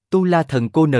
Tu La Thần Cô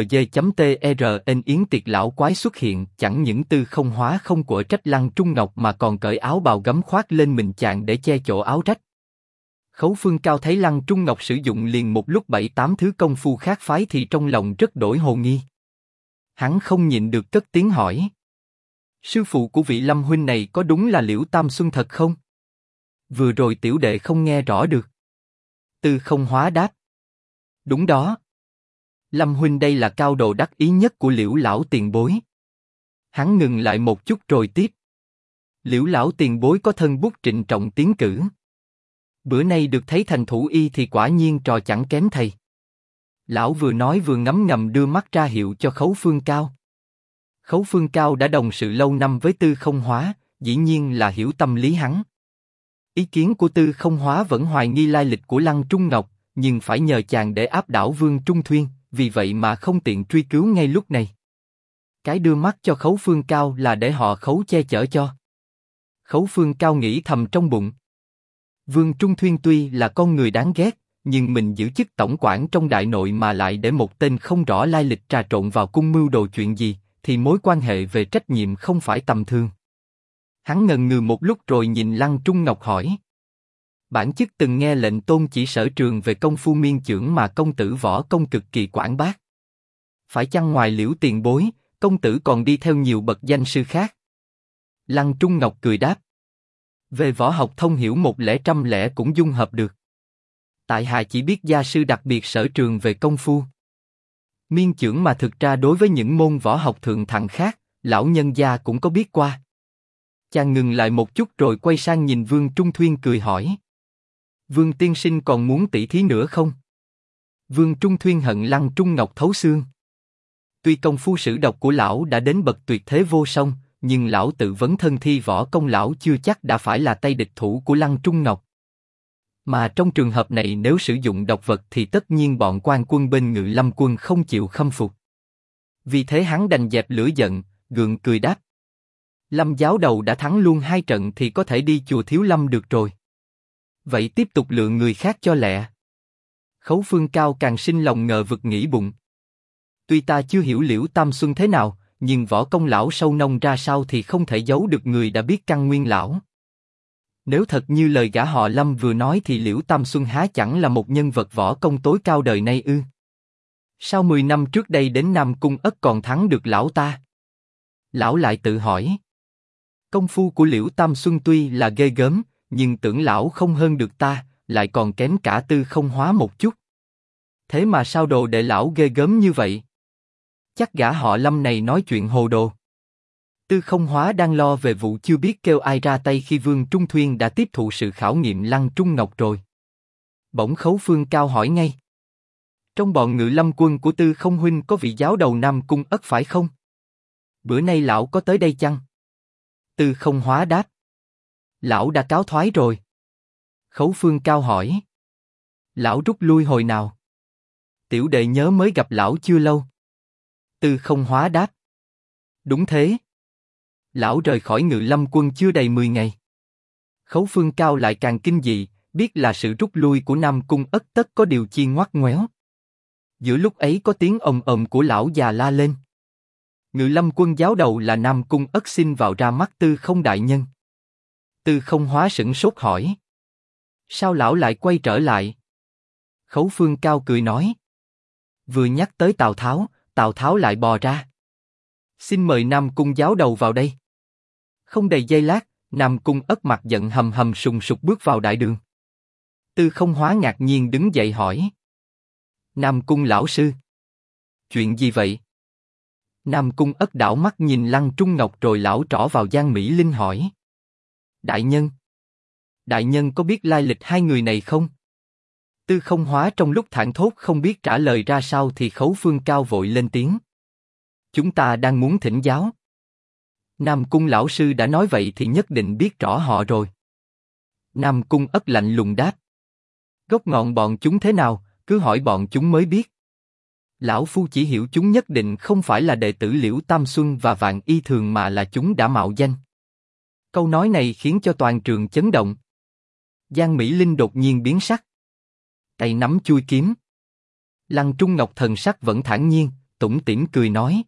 NG.TRN Yến Tiệt lão quái xuất hiện, chẳng những Tư Không Hóa không của trách Lăng Trung Ngọc mà còn cởi áo bào gấm khoác lên mình chàng để che chỗ áo rách. Khấu Phương Cao thấy Lăng Trung Ngọc sử dụng liền một lúc 7-8 thứ công phu khác phái thì trong lòng rất đổi hồ nghi. Hắn không nhịn được cất tiếng hỏi: sư phụ của vị Lâm huynh này có đúng là Liễu Tam Xuân thật không? Vừa rồi tiểu đệ không nghe rõ được. Tư Không Hóa đáp: đúng đó. Lâm huynh đây là cao đồ đắc ý nhất của Liễu lão tiền bối. Hắn ngừng lại một chút rồi tiếp: Liễu lão tiền bối có thân bút trịnh trọng tiến cử. Bữa nay được thấy thành thủ y thì quả nhiên trò chẳng kém thầy. Lão vừa nói vừa ngấm ngầm đưa mắt ra hiệu cho Khấu Phương Cao. Khấu Phương Cao đã đồng sự lâu năm với Tư Không Hóa, dĩ nhiên là hiểu tâm lý hắn. Ý kiến của Tư Không Hóa vẫn hoài nghi lai lịch của Lăng Trung Ngọc, nhưng phải nhờ chàng để áp đảo Vương Trung Thuyên, vì vậy mà không tiện truy cứu ngay lúc này. Cái đưa mắt cho Khấu Phương Cao là để họ Khấu che chở cho. Khấu Phương Cao nghĩ thầm trong bụng: Vương Trung Thuyên tuy là con người đáng ghét, nhưng mình giữ chức tổng quản trong đại nội mà lại để một tên không rõ lai lịch trà trộn vào cung mưu đồ chuyện gì, thì mối quan hệ về trách nhiệm không phải tầm thường. Hắn ngần ngừ một lúc rồi nhìn Lăng Trung Ngọc hỏi: bản chức từng nghe lệnh tôn chỉ sở trường về công phu miên chưởng mà công tử võ công cực kỳ quảng bác. Phải chăng ngoài Liễu tiền bối, công tử còn đi theo nhiều bậc danh sư khác? Lăng Trung Ngọc cười đáp: về võ học thông hiểu 100 cũng dung hợp được. Tại hạ chỉ biết gia sư đặc biệt sở trường về công phu miên chưởng mà thực ra đối với những môn võ học thượng thặng khác, lão nhân gia cũng có biết qua. Chàng ngừng lại một chút rồi quay sang nhìn Vương Trung Thuyên cười hỏi: Vương tiên sinh còn muốn tỉ thí nữa không? Vương Trung Thuyên hận Lăng Trung Ngọc thấu xương. Tuy công phu sử độc của lão đã đến bậc tuyệt thế vô song, nhưng lão tự vấn thân thi võ công lão chưa chắc đã phải là tay địch thủ của Lăng Trung Ngọc. Mà trong trường hợp này nếu sử dụng độc vật thì tất nhiên bọn quan quân bên Ngự Lâm quân không chịu khâm phục. Vì thế hắn đành dẹp lửa giận, gượng cười đáp: Lâm giáo đầu đã thắng luôn 2 trận thì có thể đi chùa Thiếu Lâm được rồi. Vậy tiếp tục lựa người khác cho lẹ. Khấu Phương Cao càng sinh lòng ngờ vực nghĩ bụng: tuy ta chưa hiểu Liễu Tam Xuân thế nào, nhưng võ công lão sâu nông ra sao thì không thể giấu được người đã biết căn nguyên lão. Nếu thật như lời gã họ Lâm vừa nói thì Liễu Tam Xuân há chẳng là một nhân vật võ công tối cao đời nay ư? Sao 10 năm trước đây đến Nam Cung Ất còn thắng được lão ta? Lão lại tự hỏi. Công phu của Liễu Tam Xuân tuy là ghê gớm, nhưng tưởng lão không hơn được ta, lại còn kém cả Tư Không Hóa một chút. Thế mà sao đồ đệ lão ghê gớm như vậy? Chắc gã họ Lâm này nói chuyện hồ đồ. Tư Không Hóa đang lo về vụ chưa biết kêu ai ra tay khi Vương Trung Thuyên đã tiếp thụ sự khảo nghiệm Lăng Trung Ngọc rồi. Bỗng Khấu Phương Cao hỏi ngay: trong bọn Ngự Lâm quân của Tư Không huynh có vị giáo đầu Nam Cung Ất phải không? Bữa nay lão có tới đây chăng? Tư Không Hóa đáp: lão đã cáo thoái rồi. Khấu Phương Cao hỏi: lão rút lui hồi nào? Tiểu đệ nhớ mới gặp lão chưa lâu. Tư Không Hóa đáp: đúng thế. Lão rời khỏi Ngự Lâm quân chưa đầy 10 ngày. Khấu Phương Cao lại càng kinh dị, biết là sự rút lui của Nam Cung Ất tất có điều chi ngoắt ngoéo. Giữa lúc ấy có tiếng ầm ầm của lão già la lên: Ngự Lâm quân giáo đầu là Nam Cung Ất xin vào ra mắt Tư Không đại nhân. Tư Không Hóa sửng sốt hỏi: sao lão lại quay trở lại? Khấu Phương Cao cười nói: vừa nhắc tới Tào Tháo lại bò ra. Xin mời Nam Cung giáo đầu vào đây. Không đầy giây lát, Nam Cung Ất mặt giận hầm hầm sùng sục bước vào đại đường. Tư Không Hóa ngạc nhiên đứng dậy hỏi: Nam Cung lão sư, chuyện gì vậy? Nam Cung Ất đảo mắt nhìn Lăng Trung Ngọc rồi lão trỏ vào Giang Mỹ Linh hỏi: đại nhân có biết lai lịch hai người này không? Tư Không Hóa trong lúc thảng thốt không biết trả lời ra sao thì Khấu Phương Cao vội lên tiếng: chúng ta đang muốn thỉnh giáo. Nam Cung lão sư đã nói vậy thì nhất định biết rõ họ rồi. Nam Cung Ất lạnh lùng đáp: gốc ngọn bọn chúng thế nào, cứ hỏi bọn chúng mới biết. Lão phu chỉ hiểu chúng nhất định không phải là đệ tử Liễu Tam Xuân và Vạn Y Thường mà là chúng đã mạo danh. Câu nói này khiến cho toàn trường chấn động. Giang Mỹ Linh đột nhiên biến sắc, tay nắm chuôi kiếm. Lăng Trung Ngọc thần sắc vẫn thản nhiên, tủm tỉm cười nói.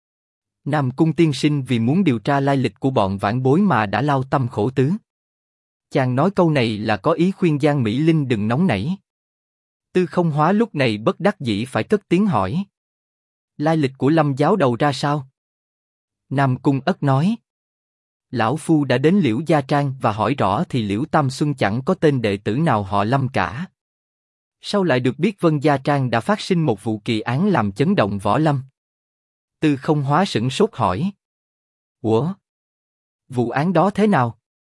Nam Cung tiên sinh vì muốn điều tra lai lịch của bọn vãn bối mà đã lao tâm khổ tứ. Chàng nói câu này là có ý khuyên Giang Mỹ Linh đừng nóng nảy. Tư Không Hóa lúc này bất đắc dĩ phải cất tiếng hỏi. Lai lịch của Lâm giáo đầu ra sao? Nam Cung Ất nói. Lão Phu đã đến Liễu Gia Trang và hỏi rõ thì Liễu Tam Xuân chẳng có tên đệ tử nào họ Lâm cả. Sau lại được biết Vân Gia Trang đã phát sinh một vụ kỳ án làm chấn động võ lâm. Tư Không Hóa sửng sốt hỏi. Ủa? Vụ án đó thế nào?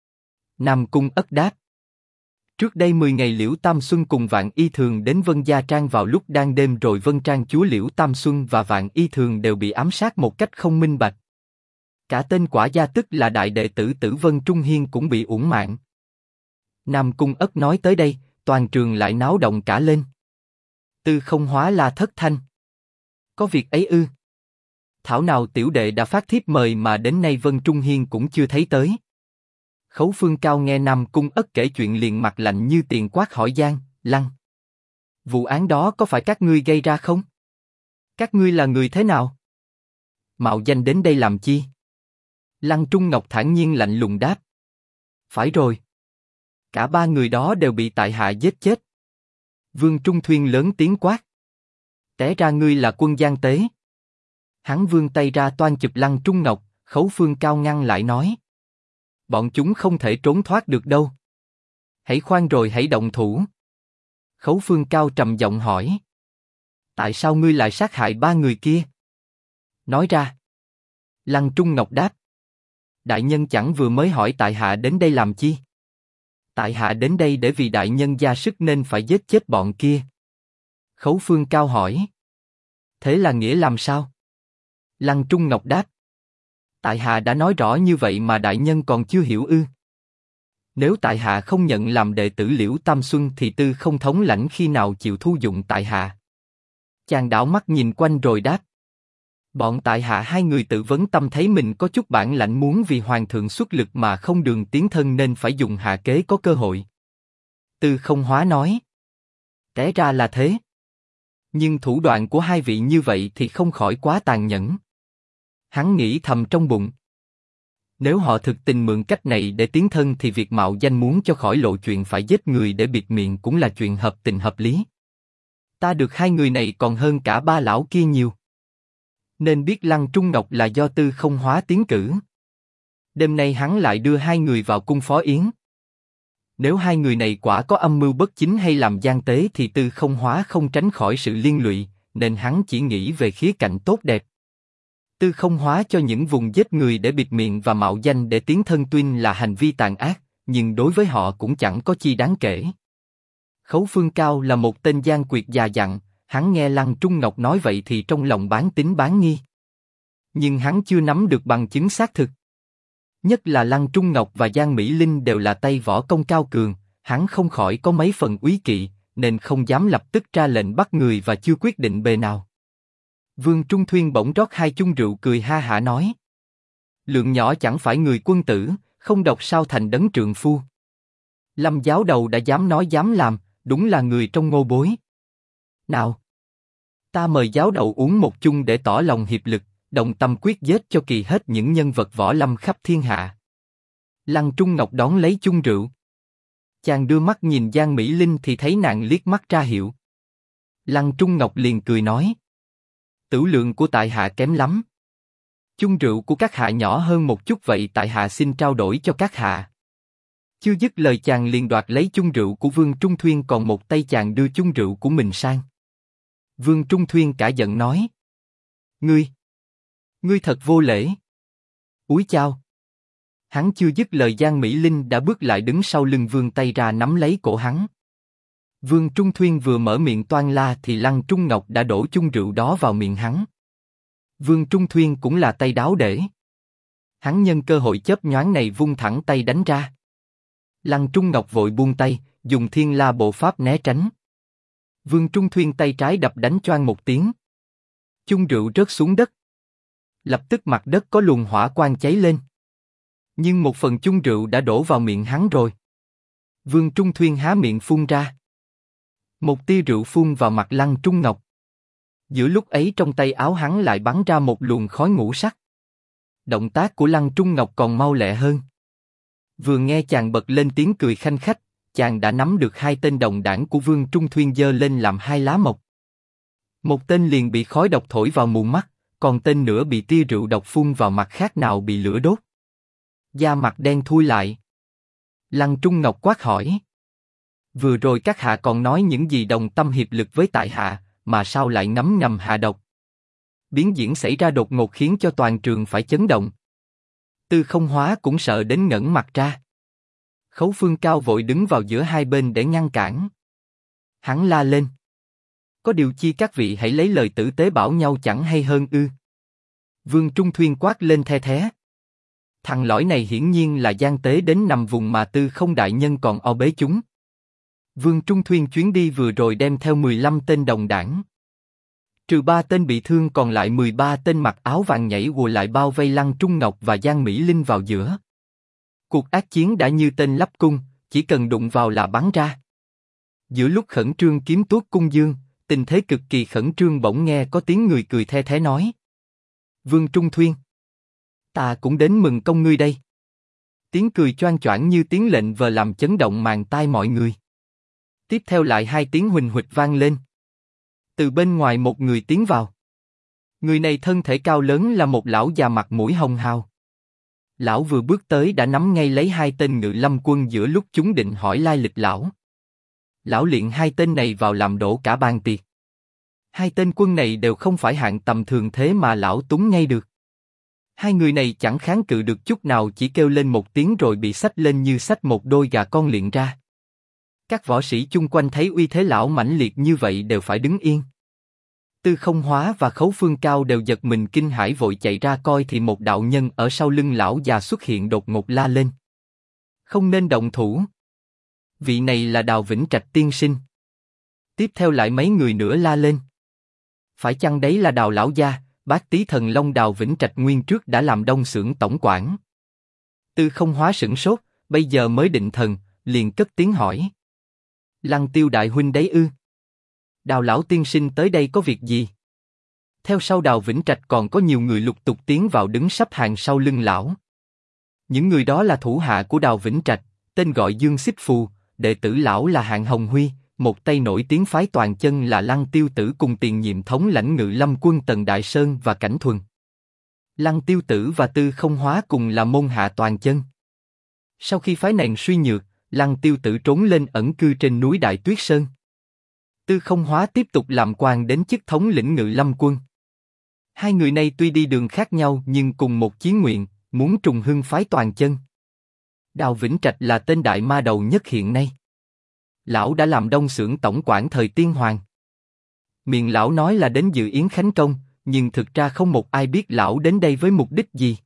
Nam Cung Ất đáp. Trước đây 10 ngày Liễu Tam Xuân cùng Vạn Y Thường đến Vân Gia Trang vào lúc đang đêm rồi Vân Trang chúa Liễu Tam Xuân và Vạn Y Thường đều bị ám sát một cách không minh bạch. Cả tên quả gia tức là đại đệ tử Tử Vân Trung Hiên cũng bị uổng mạng. Nam Cung Ất nói tới đây, toàn trường lại náo động cả lên. Tư Không Hóa la thất thanh. Có việc ấy ư? Thảo nào tiểu đệ đã phát thiếp mời mà đến nay Vân Trung Hiên cũng chưa thấy tới. Khấu Phương Cao nghe Nam Cung Ất kể chuyện liền mặt lạnh như tiền quát hỏi Giang, Lăng. Vụ án đó có phải các ngươi gây ra không? Các ngươi là người thế nào? Mạo danh đến đây làm chi? Lăng Trung Ngọc thản nhiên lạnh lùng đáp. Phải rồi. Cả ba người đó đều bị tại hạ giết chết. Vương Trung Thuyên lớn tiếng quát. Té ra ngươi là quân gian tế. Hắn vươn tay ra toan chụp Lăng Trung Ngọc, Khấu Phương Cao ngăn lại nói. Bọn chúng không thể trốn thoát được đâu. Hãy khoan rồi hãy động thủ. Khấu Phương Cao trầm giọng hỏi. Tại sao ngươi lại sát hại ba người kia? Nói ra. Lăng Trung Ngọc đáp. Đại nhân chẳng vừa mới hỏi tại hạ đến đây làm chi? Tại hạ đến đây để vì đại nhân ra sức nên phải giết chết bọn kia. Khấu Phương Cao hỏi. Thế là nghĩa làm sao? Lăng Trung Ngọc đáp. Tại hạ đã nói rõ như vậy mà đại nhân còn chưa hiểu ư? Nếu tại hạ không nhận làm đệ tử Liễu Tam Xuân thì Tư Không thống lãnh khi nào chịu thu dụng tại hạ? Chàng đảo mắt nhìn quanh rồi đáp. Bọn tại hạ hai người tự vấn tâm thấy mình có chút bản lãnh muốn vì hoàng thượng xuất lực mà không đường tiến thân nên phải dùng hạ kế có cơ hội. Tư Không Hóa nói. Té ra là thế. Nhưng thủ đoạn của hai vị như vậy thì không khỏi quá tàn nhẫn. Hắn nghĩ thầm trong bụng. Nếu họ thực tình mượn cách này để tiến thân thì việc mạo danh muốn cho khỏi lộ chuyện phải giết người để bịt miệng cũng là chuyện hợp tình hợp lý. Ta được hai người này còn hơn cả ba lão kia nhiều. Nên biết Lăng Trung Ngọc là do Tư Không Hóa tiến cử. Đêm nay hắn lại đưa hai người vào cung phó yến. Nếu hai người này quả có âm mưu bất chính hay làm gian tế thì Tư Không Hóa không tránh khỏi sự liên lụy, nên hắn chỉ nghĩ về khía cạnh tốt đẹp. Tư Không Hóa cho những vùng giết người để bịt miệng và mạo danh để tiến thân tuy là hành vi tàn ác, nhưng đối với họ cũng chẳng có chi đáng kể. Khấu Phương Cao là một tên gian quyệt già dặn, hắn nghe Lăng Trung Ngọc nói vậy thì trong lòng bán tín bán nghi. Nhưng hắn chưa nắm được bằng chứng xác thực. Nhất là Lăng Trung Ngọc và Giang Mỹ Linh đều là tay võ công cao cường, hắn không khỏi có mấy phần úy kỵ, nên không dám lập tức ra lệnh bắt người và chưa quyết định bề nào. Vương Trung Thuyên bỗng rót hai chung rượu cười ha hả nói. Lượng nhỏ chẳng phải người quân tử, không độc sao thành đấng trượng phu. Lâm giáo đầu đã dám nói dám làm, đúng là người trong ngô bối. Nào, ta mời giáo đầu uống một chung để tỏ lòng hiệp lực, đồng tâm quyết giết cho kỳ hết những nhân vật võ lâm khắp thiên hạ. Lăng Trung Ngọc đón lấy chung rượu. Chàng đưa mắt nhìn Giang Mỹ Linh thì thấy nàng liếc mắt ra hiệu. Lăng Trung Ngọc liền cười nói. Tửu lượng của tại hạ kém lắm. Chung rượu của các hạ nhỏ hơn một chút vậy tại hạ xin trao đổi cho các hạ. Chưa dứt lời chàng liền đoạt lấy chung rượu của Vương Trung Thuyên còn một tay chàng đưa chung rượu của mình sang. Vương Trung Thuyên cả giận nói. Ngươi thật vô lễ. Úi chao. Hắn chưa dứt lời Giang Mỹ Linh đã bước lại đứng sau lưng vươn tay ra nắm lấy cổ hắn. Vương Trung Thuyên vừa mở miệng toan la thì Lăng Trung Ngọc đã đổ chung rượu đó vào miệng hắn. Vương Trung Thuyên cũng là tay đáo để. Hắn nhân cơ hội chớp nhoáng này vung thẳng tay đánh ra. Lăng Trung Ngọc vội buông tay, dùng thiên la bộ pháp né tránh. Vương Trung Thuyên tay trái đập đánh choang một tiếng. Chung rượu rớt xuống đất. Lập tức mặt đất có luồng hỏa quang cháy lên. Nhưng một phần chung rượu đã đổ vào miệng hắn rồi. Vương Trung Thuyên há miệng phun ra. Một tia rượu phun vào mặt Lăng Trung Ngọc. Giữa lúc ấy trong tay áo hắn lại bắn ra một luồng khói ngũ sắc. Động tác của Lăng Trung Ngọc còn mau lẹ hơn. Vừa nghe chàng bật lên tiếng cười khanh khách, chàng đã nắm được hai tên đồng đảng của Vương Trung Thuyên giơ lên làm hai lá mộc. Một tên liền bị khói độc thổi vào mù mắt, còn tên nữa bị tia rượu độc phun vào mặt khác nào bị lửa đốt. Da mặt đen thui lại. Lăng Trung Ngọc quát hỏi: vừa rồi các hạ còn nói những gì đồng tâm hiệp lực với tại hạ, mà sao lại ngấm ngầm hạ độc? Biến diễn xảy ra đột ngột khiến cho toàn trường phải chấn động. Tư Không Hóa cũng sợ đến ngẩng mặt ra. Khấu Phương Cao vội đứng vào giữa hai bên để ngăn cản. Hắn la lên: có điều chi các vị hãy lấy lời tử tế bảo nhau chẳng hay hơn ư? Vương Trung Thuyên quát lên the thé. Thằng lõi này hiển nhiên là gian tế đến nằm vùng mà Tư Không đại nhân còn o bế chúng. Vương Trung Thuyên chuyến đi vừa rồi đem theo 15 tên đồng đảng. Trừ 3 tên bị thương còn lại 13 tên mặc áo vàng nhảy ùa lại bao vây Lăng Trung Ngọc và Giang Mỹ Linh vào giữa. Cuộc ác chiến đã như tên lắp cung, chỉ cần đụng vào là bắn ra. Giữa lúc khẩn trương kiếm tuốt cung dương, tình thế cực kỳ khẩn trương bỗng nghe có tiếng người cười the thé nói: Vương Trung Thuyên, ta cũng đến mừng công ngươi đây. Tiếng cười choang choảng như tiếng lệnh vờ làm chấn động màng tai mọi người. Tiếp theo lại hai tiếng huỳnh huỵch vang lên. Từ bên ngoài một người tiến vào. Người này thân thể cao lớn là một lão già mặt mũi hồng hào. Lão vừa bước tới đã nắm ngay lấy hai tên Ngự Lâm quân giữa lúc chúng định hỏi lai lịch lão. Lão liền hai tên này vào làm đổ cả bàn tiệc. Hai tên quân này đều không phải hạng tầm thường thế mà lão túng ngay được. Hai người này chẳng kháng cự được chút nào, chỉ kêu lên một tiếng rồi bị xách lên như xách một đôi gà con liệng ra. Các võ sĩ chung quanh thấy uy thế lão mãnh liệt như vậy đều phải đứng yên. Tư Không Hóa và Khấu Phương Cao đều giật mình kinh hãi vội chạy ra coi thì một đạo nhân ở sau lưng lão già xuất hiện đột ngột la lên: không nên động thủ. Vị này là Đào Vĩnh Trạch tiên sinh. Tiếp theo lại mấy người nữa la lên: phải chăng đấy là Đào lão gia, bác tý thần long Đào Vĩnh Trạch nguyên trước đã làm đông xưởng tổng quản. Tư Không Hóa sửng sốt, bây giờ mới định thần, liền cất tiếng hỏi: Lăng Tiêu đại huynh đấy ư? Đào lão tiên sinh tới đây có việc gì? Theo sau Đào Vĩnh Trạch còn có nhiều người lục tục tiến vào đứng sắp hàng sau lưng lão. Những người đó là thủ hạ của Đào Vĩnh Trạch, tên gọi Dương Xích Phù, đệ tử lão là Hạng Hồng Huy, một tay nổi tiếng phái toàn chân là Lăng Tiêu Tử cùng tiền nhiệm thống lãnh Ngự Lâm quân Tần Đại Sơn và Cảnh Thuần. Lăng Tiêu Tử và Tư Không Hóa cùng là môn hạ toàn chân. Sau khi phái này suy nhược, Lăng Tiêu Tử trốn lên ẩn cư trên núi Đại Tuyết Sơn. Tư Không Hóa tiếp tục làm quan đến chức thống lĩnh Ngự Lâm quân. Hai người này tuy đi đường khác nhau nhưng cùng một chí nguyện, muốn trùng hưng phái toàn chân. Đào Vĩnh Trạch là tên đại ma đầu nhất hiện nay. Lão đã làm đông xưởng tổng quản thời Tiên Hoàng. Miệng lão nói là đến dự yến khánh công, nhưng thực ra không một ai biết lão đến đây với mục đích gì.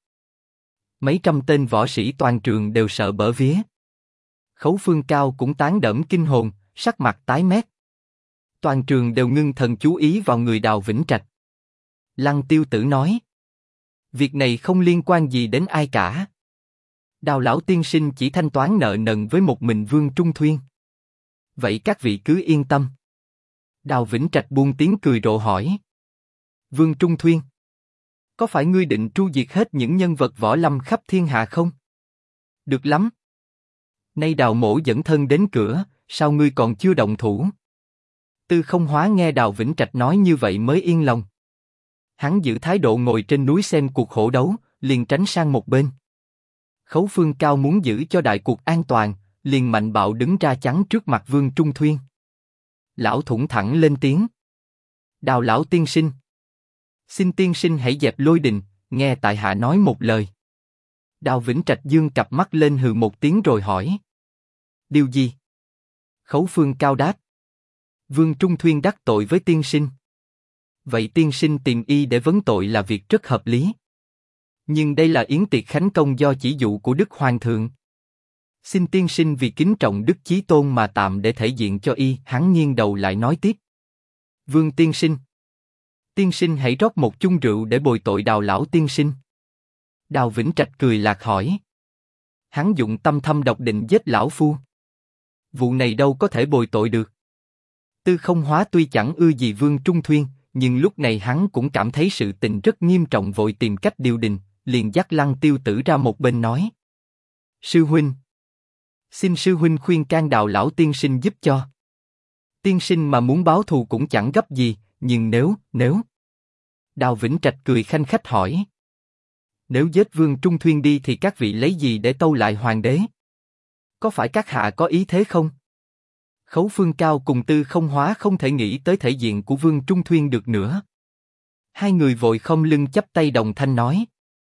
Mấy trăm tên võ sĩ toàn trường đều sợ bở vía. Khấu Phương Cao cũng tán đẫm kinh hồn, sắc mặt tái mét. Toàn trường đều ngưng thần chú ý vào người Đào Vĩnh Trạch. Lăng Tiêu Tử nói: việc này không liên quan gì đến ai cả. Đào lão tiên sinh chỉ thanh toán nợ nần với một mình Vương Trung Thuyên. Vậy các vị cứ yên tâm. Đào Vĩnh Trạch buông tiếng cười rộ hỏi: Vương Trung Thuyên, có phải ngươi định tru diệt hết những nhân vật võ lâm khắp thiên hạ không? Được lắm. Nay Đào mỗ dẫn thân đến cửa, sao ngươi còn chưa động thủ? Tư Không Hóa nghe Đào Vĩnh Trạch nói như vậy mới yên lòng. Hắn giữ thái độ ngồi trên núi xem cuộc hổ đấu, liền tránh sang một bên. Khấu Phương Cao muốn giữ cho đại cuộc an toàn, liền mạnh bạo đứng ra chắn trước mặt Vương Trung Thuyên. Lão thủng thẳng lên tiếng: Đào lão tiên sinh, xin tiên sinh hãy dẹp lôi đình, nghe tại hạ nói một lời. Đào Vĩnh Trạch dương cặp mắt lên hừ một tiếng rồi hỏi: điều gì? Khấu Phương Cao đáp: Vương Trung Thuyên đắc tội với tiên sinh. Vậy tiên sinh tìm y để vấn tội là việc rất hợp lý. Nhưng đây là yến tiệc khánh công do chỉ dụ của Đức Hoàng thượng. Xin tiên sinh vì kính trọng Đức Chí Tôn mà tạm để thể diện cho y. Hắn nghiêng đầu lại nói tiếp: Vương tiên sinh, tiên sinh hãy rót một chung rượu để bồi tội Đào lão tiên sinh. Đào Vĩnh Trạch cười lạc hỏi: hắn dụng tâm thâm độc định giết lão phu. Vụ này đâu có thể bồi tội được. Tư Không Hóa tuy chẳng ưa gì Vương Trung Thuyên, nhưng lúc này hắn cũng cảm thấy sự tình rất nghiêm trọng, vội tìm cách điều đình, liền dắt Lăng Tiêu Tử ra một bên nói: Sư huynh, xin sư huynh khuyên can Đào lão tiên sinh giúp cho. Tiên sinh mà muốn báo thù cũng chẳng gấp gì, nhưng nếu... Đào Vĩnh Trạch cười khanh khách hỏi: Nếu giết Vương Trung Thuyên đi thì các vị lấy gì để tâu lại hoàng đế? Có phải các hạ có ý thế không? Khấu Phương Cao cùng Tư Không Hóa không thể nghĩ tới thể diện của Vương Trung Thuyên được nữa. Hai người vội khom lưng chắp tay đồng thanh nói: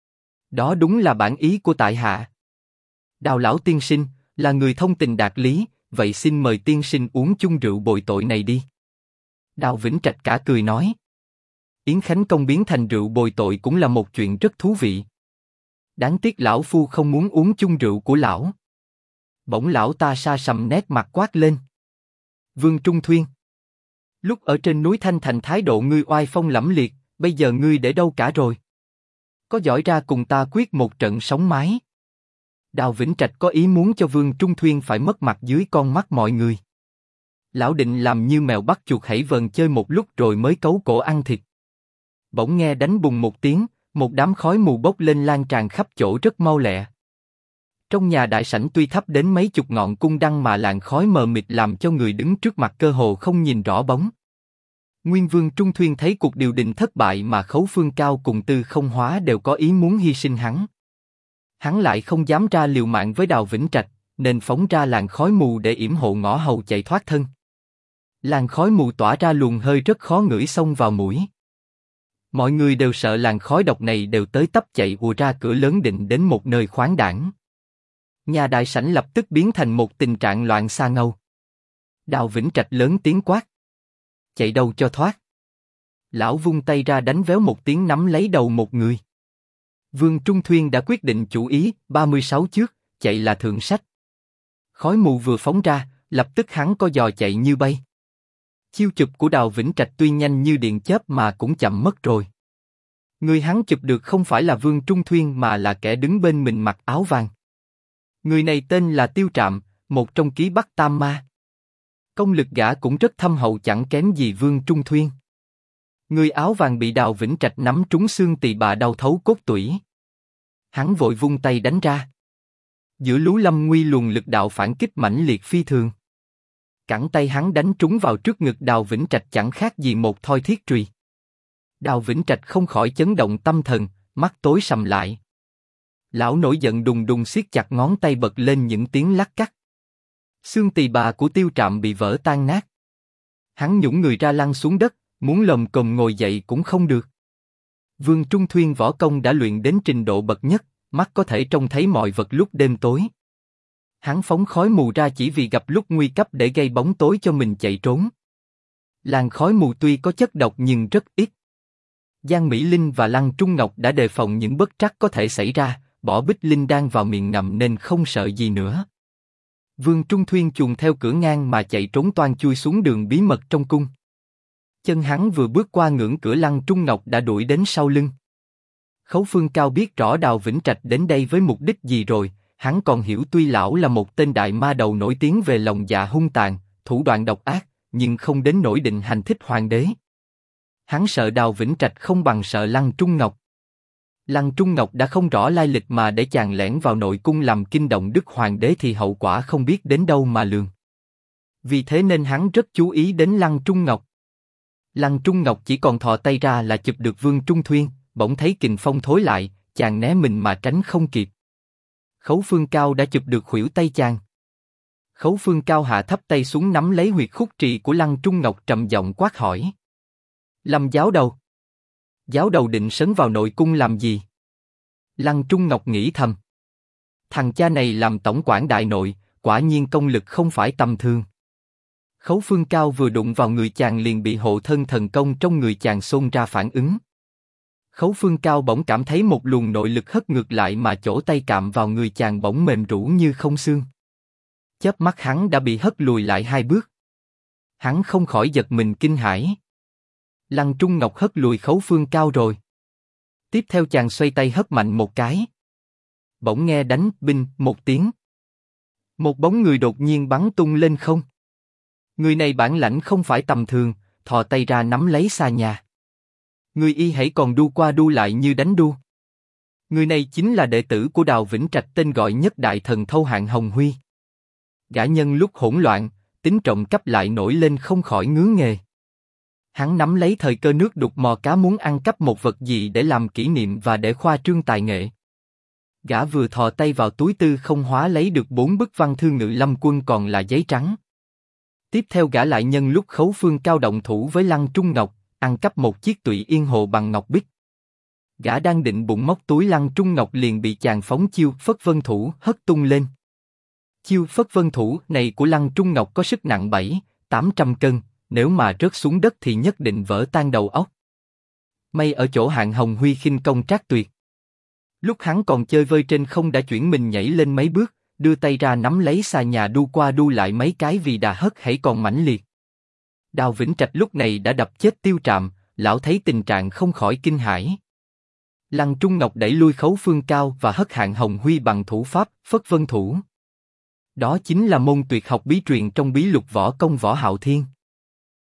Đó đúng là bản ý của tại hạ. Đào lão tiên sinh là người thông tình đạt lý, vậy xin mời tiên sinh uống chung rượu bồi tội này đi. Đào Vĩnh Trạch cả cười nói: Yến Khánh Công biến thành rượu bồi tội cũng là một chuyện rất thú vị. Đáng tiếc lão phu không muốn uống chung rượu của lão. Bỗng lão ta sa sầm nét mặt quát lên: Vương Trung Thuyên, lúc ở trên núi Thanh Thành thái độ ngươi oai phong lẫm liệt, bây giờ ngươi để đâu cả rồi? Có giỏi ra cùng ta quyết một trận sống mái. Đào Vĩnh Trạch có ý muốn cho Vương Trung Thuyên phải mất mặt dưới con mắt mọi người. Lão định làm như mèo bắt chuột hãy vờn chơi một lúc rồi mới cấu cổ ăn thịt. Bỗng nghe đánh bùng một tiếng, một đám khói mù bốc lên lan tràn khắp chỗ rất mau lẹ. Trong nhà đại sảnh tuy thắp đến mấy chục ngọn cung đăng mà làn khói mờ mịt làm cho người đứng trước mặt cơ hồ không nhìn rõ bóng. Nguyên Vương Trung Thuyên thấy cuộc điều đình thất bại mà Khấu Phương Cao cùng Tư Không Hóa đều có ý muốn hy sinh hắn. Hắn lại không dám ra liều mạng với Đào Vĩnh Trạch, nên phóng ra làn khói mù để yểm hộ ngõ hầu chạy thoát thân. Làn khói mù tỏa ra luồng hơi rất khó ngửi xông vào mũi. Mọi người đều sợ làn khói độc này, đều tới tấp chạy ùa ra cửa lớn định đến một nơi khoáng đãng. Nhà đại sảnh lập tức biến thành một tình trạng loạn xa ngâu. Đào Vĩnh Trạch lớn tiếng quát: Chạy đâu cho thoát! Lão vung tay ra đánh véo một tiếng nắm lấy đầu một người. Vương Trung Thuyên đã quyết định chủ ý, 36 trước, chạy là thượng sách. Khói mù vừa phóng ra, lập tức hắn co giò chạy như bay. Chiêu chụp của Đào Vĩnh Trạch tuy nhanh như điện chớp mà cũng chậm mất rồi. Người hắn chụp được không phải là Vương Trung Thuyên mà là kẻ đứng bên mình mặc áo vàng. Người này tên là Tiêu Trạm, một trong ký Bắc Tam Ma. Công lực gã cũng rất thâm hậu, chẳng kém gì Vương Trung Thuyên. Người áo vàng bị Đào Vĩnh Trạch nắm trúng xương tỳ bà đau thấu cốt tủy. Hắn vội vung tay đánh ra. Giữa lú lâm nguy luồng lực đạo phản kích mãnh liệt phi thường. Cẳng tay hắn đánh trúng vào trước ngực Đào Vĩnh Trạch chẳng khác gì một thoi thiết trùy. Đào Vĩnh Trạch không khỏi chấn động tâm thần, mắt tối sầm lại. Lão nổi giận đùng đùng siết chặt ngón tay, bật lên những tiếng lắc cắt. Xương tỳ bà của Tiêu Trạm bị vỡ tan nát. Hắn nhũng người ra lăn xuống đất, muốn lồm cồm ngồi dậy cũng không được. Vương Trung Thuyên võ công đã luyện đến trình độ bậc nhất, mắt có thể trông thấy mọi vật lúc đêm tối. Hắn phóng khói mù ra chỉ vì gặp lúc nguy cấp để gây bóng tối cho mình chạy trốn. Làn khói mù tuy có chất độc nhưng rất ít. Giang Mỹ Linh và Lăng Trung Ngọc đã đề phòng những bất trắc có thể xảy ra, bỏ Bích Linh đan vào miệng ngậm nên không sợ gì nữa. Vương Trung Thuyên chuồn theo cửa ngang mà chạy trốn toan chui xuống đường bí mật trong cung. Chân hắn vừa bước qua ngưỡng cửa, Lăng Trung Ngọc đã đuổi đến sau lưng. Khấu Phương Cao biết rõ Đào Vĩnh Trạch đến đây với mục đích gì rồi, hắn còn hiểu tuy lão là một tên đại ma đầu nổi tiếng về lòng dạ hung tàn, thủ đoạn độc ác, nhưng không đến nỗi định hành thích hoàng đế. Hắn sợ Đào Vĩnh Trạch không bằng sợ Lăng Trung Ngọc. Lăng Trung Ngọc đã không rõ lai lịch mà để chàng lẻn vào nội cung làm kinh động Đức Hoàng đế thì hậu quả không biết đến đâu mà lường. Vì thế nên hắn rất chú ý đến Lăng Trung Ngọc. Lăng Trung Ngọc chỉ còn thò tay ra là chụp được Vương Trung Thuyên, bỗng thấy kình phong thối lại, chàng né mình mà tránh không kịp. Khấu Phương Cao đã chụp được khuỷu tay chàng. Khấu Phương Cao hạ thấp tay xuống nắm lấy huyệt khúc trì của Lăng Trung Ngọc, trầm giọng quát hỏi: Lâm giáo đầu, giáo đầu định sấn vào nội cung làm gì? Lăng Trung Ngọc nghĩ thầm, thằng cha này làm tổng quản đại nội, quả nhiên công lực không phải tầm thường. Khấu Phương Cao vừa đụng vào người chàng liền bị hộ thân thần công trong người chàng xôn ra phản ứng. Khấu Phương Cao bỗng cảm thấy một luồng nội lực hất ngược lại mà chỗ tay cạm vào người chàng bỗng mềm rũ như không xương. Chớp mắt hắn đã bị hất lùi lại 2 bước. Hắn không khỏi giật mình kinh hãi. Lăng Trung Ngọc hất lùi Khấu Phương Cao rồi. Tiếp theo chàng xoay tay hất mạnh một cái. Bỗng nghe đánh binh một tiếng. Một bóng người đột nhiên bắn tung lên không. Người này bản lãnh không phải tầm thường, thò tay ra nắm lấy xà nhà. Người y hãy còn đu qua đu lại như đánh đu. Người này chính là đệ tử của Đào Vĩnh Trạch tên gọi nhất đại thần thâu Hạng Hồng Huy. Gã nhân lúc hỗn loạn, tính trộm cắp lại nổi lên không khỏi ngứa nghề. Hắn nắm lấy thời cơ nước đục mò cá muốn ăn cắp một vật gì để làm kỷ niệm và để khoa trương tài nghệ. Gã vừa thò tay vào túi tư không hóa lấy được 4 bức văn thư Ngự Lâm Quân còn là giấy trắng. Tiếp theo gã lại nhân lúc Khấu Phương Cao động thủ với Lăng Trung Ngọc, ăn cắp một chiếc Tụy Yên Hồ bằng ngọc bích. Gã đang định bụng móc túi Lăng Trung Ngọc liền bị chàng phóng chiêu Phất Vân Thủ hất tung lên. Chiêu Phất Vân Thủ này của Lăng Trung Ngọc có sức nặng 700-800 cân, nếu mà rớt xuống đất thì nhất định vỡ tan đầu óc. May ở chỗ Hạng Hồng Huy khinh công trác tuyệt. Lúc hắn còn chơi vơi trên không đã chuyển mình nhảy lên mấy bước, đưa tay ra nắm lấy xà nhà đu qua đu lại mấy cái vì đà hất hãy còn mãnh liệt. Đào Vĩnh Trạch lúc này đã đập chết Tiêu Trạm, lão thấy tình trạng không khỏi kinh hãi. Lăng Trung Ngọc đẩy lui Khấu Phương Cao và hất Hạng Hồng Huy bằng thủ pháp Phất Vân Thủ. Đó chính là môn tuyệt học bí truyền trong bí lục võ công Võ Hạo Thiên.